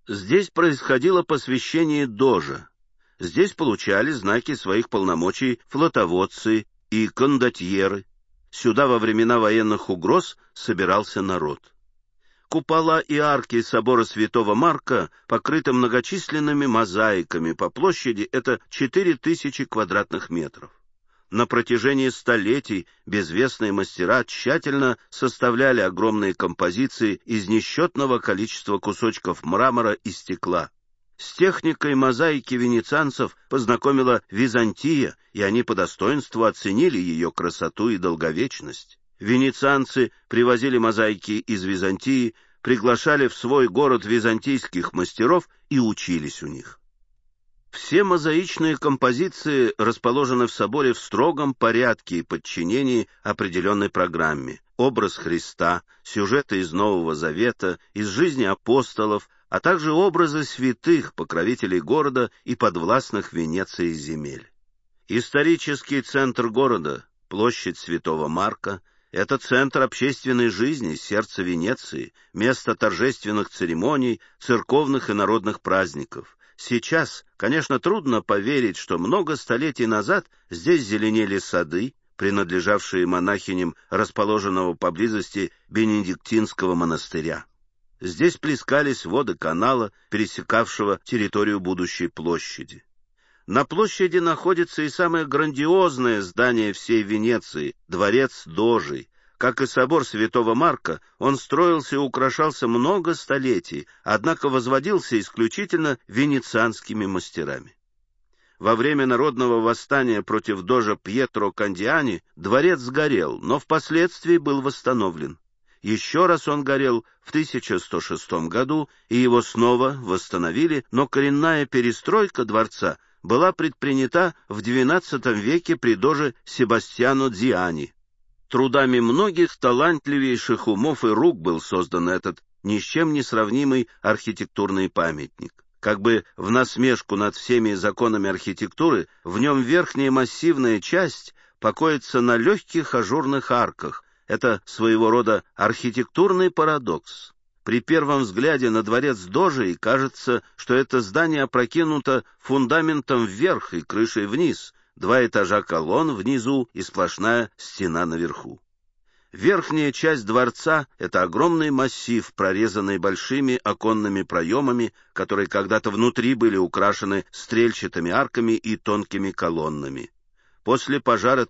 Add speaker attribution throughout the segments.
Speaker 1: Здесь происходило посвящение дожа. Здесь получали знаки своих полномочий флотоводцы и кондотьеры. Сюда во времена военных угроз собирался народ. Купола и арки собора Святого Марка покрыты многочисленными мозаиками. По площади это 4000 квадратных метров. На протяжении столетий безвестные мастера тщательно составляли огромные композиции из несчетного количества кусочков мрамора и стекла. С техникой мозаики венецианцев познакомила Византия, и они по достоинству оценили ее красоту и долговечность. Венецианцы привозили мозаики из Византии, приглашали в свой город византийских мастеров и учились у них. Все мозаичные композиции расположены в соборе в строгом порядке и подчинении определенной программе. Образ Христа, сюжеты из Нового Завета, из жизни апостолов, а также образы святых, покровителей города и подвластных Венеции земель. Исторический центр города, площадь Святого Марка, это центр общественной жизни, сердце Венеции, место торжественных церемоний, церковных и народных праздников. Сейчас, конечно, трудно поверить, что много столетий назад здесь зеленели сады, принадлежавшие монахиням расположенного поблизости Бенедиктинского монастыря. Здесь плескались воды канала, пересекавшего территорию будущей площади. На площади находится и самое грандиозное здание всей Венеции — дворец Дожий. Как и собор Святого Марка, он строился и украшался много столетий, однако возводился исключительно венецианскими мастерами. Во время народного восстания против дожа Пьетро Кандиани дворец сгорел, но впоследствии был восстановлен. Еще раз он горел в 1106 году, и его снова восстановили, но коренная перестройка дворца была предпринята в XII веке при доже Себастьяно Дзиани. Трудами многих талантливейших умов и рук был создан этот ни с чем не сравнимый архитектурный памятник. Как бы в насмешку над всеми законами архитектуры, в нем верхняя массивная часть покоится на легких ажурных арках. Это своего рода архитектурный парадокс. При первом взгляде на дворец Дожей кажется, что это здание опрокинуто фундаментом вверх и крышей вниз, 2 этажа колонн внизу и сплошная стена наверху. Верхняя часть дворца — это огромный массив, прорезанный большими оконными проемами, которые когда-то внутри были украшены стрельчатыми арками и тонкими колоннами. После пожара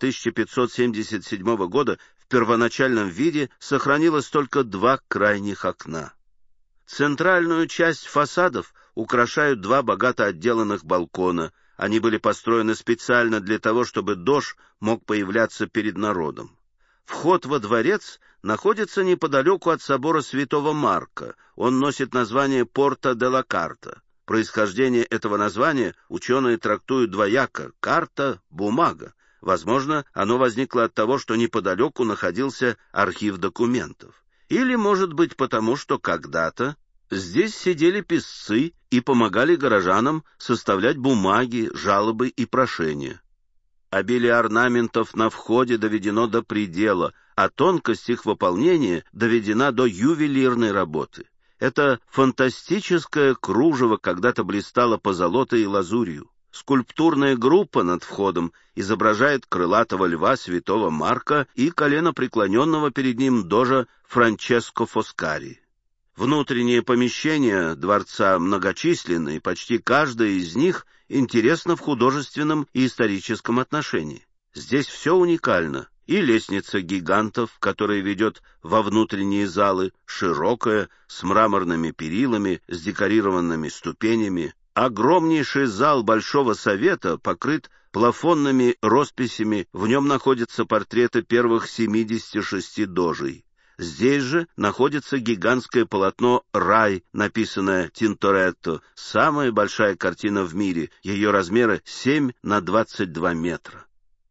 Speaker 1: 1577 года в первоначальном виде сохранилось только 2 крайних окна. Центральную часть фасадов украшают 2 богато отделанных балкона. Они были построены специально для того, чтобы дож мог появляться перед народом. Вход во дворец находится неподалеку от собора Святого Марка. Он носит название Порта де ла Карта. Происхождение этого названия ученые трактуют двояко: карта — бумага. Возможно, оно возникло от того, что неподалеку находился архив документов. Или, может быть, потому что когда-то здесь сидели писцы и помогали горожанам составлять бумаги, жалобы и прошения. Обилие орнаментов на входе доведено до предела, а тонкость их выполнения доведена до ювелирной работы. Это фантастическое кружево когда-то блистало позолотой и лазурью. Скульптурная группа над входом изображает крылатого льва Святого Марка и коленопреклоненного перед ним дожа Франческо Фоскари. Внутренние помещения дворца многочисленны, и почти каждое из них интересно в художественном и историческом отношении. Здесь все уникально. И лестница гигантов, которая ведет во внутренние залы, широкая, с мраморными перилами, с декорированными ступенями. Огромнейший зал Большого Совета покрыт плафонными росписями, в нем находятся портреты первых 76 дожей. Здесь же находится гигантское полотно «Рай», написанное Тинторетто, самая большая картина в мире, ее размеры 7 на 22 метра.